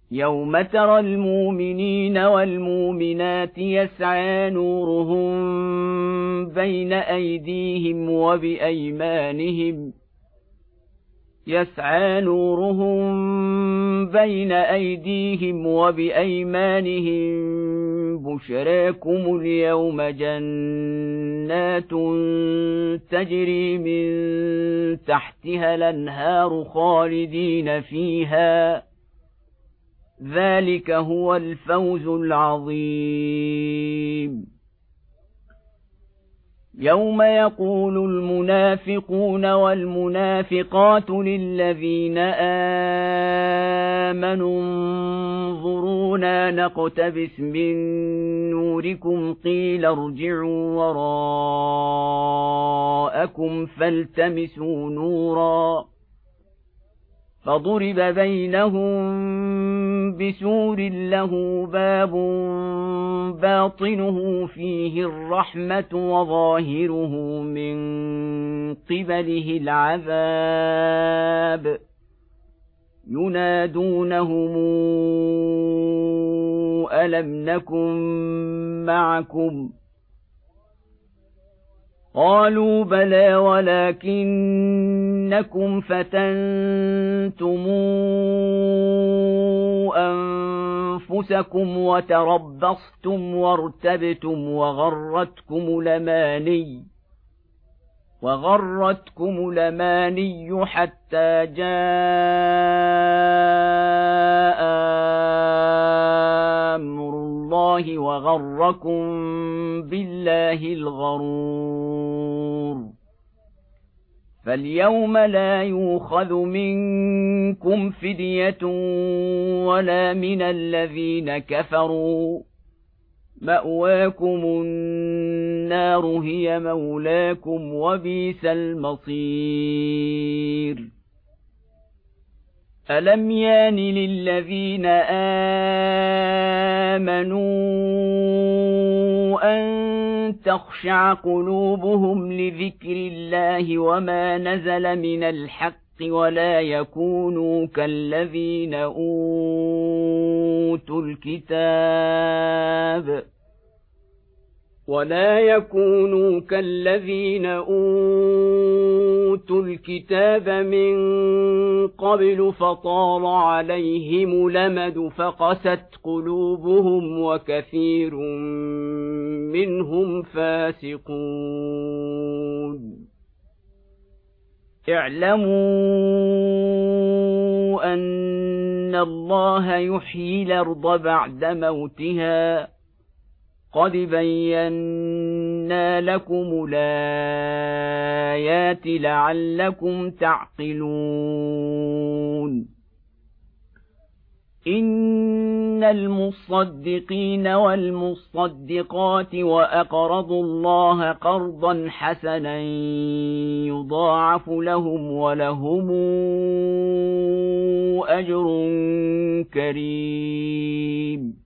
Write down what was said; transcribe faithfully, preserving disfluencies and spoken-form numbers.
يوم ترى المؤمنين والمؤمنات يسعى نورهم بين أيديهم وبأيمانهم يسعى نورهم بين أيديهم وبأيمانهم بشراكم اليوم جنات تجري من تحتها الأنهار خالدين فيها ذلك هو الفوز العظيم. يوم يقول المنافقون والمنافقات للذين آمنوا انظرونا نقتبس من نوركم قيل ارجعوا وراءكم فالتمسوا نورا فضرب بينهم بسور له باب باطنه فيه الرحمة وظاهره من قبله العذاب ينادونهم ألم نكن معكم قالوا بلى ولكنكم فتنتم أنفسكم وتربصتم وارتبتم وغرتكم الأماني وغرتكم الأماني حتى جاء أمر الله وغركم بالله الغرور. فاليوم لا يؤخذ منكم فدية ولا من الذين كفروا مأواكم النار هي مولاكم وبئس المصير. ألم يان للذين آمنوا أن تخشع قلوبهم لذكر الله وما نزل من الحق ولا يكونوا كالذين أوتوا الكتاب ولا يكونوا كالذين أوتوا الكتاب من قبل فطال عليهم الأمد فقست قلوبهم وكثير منهم فاسقون. اعلموا أن الله يحيي الأرض بعد موتها قد بينا لكم الآيات لعلكم تعقلون. إن المصدقين والمصدقات وأقرضوا الله قرضا حسنا يضاعف لهم ولهم أجر كريم.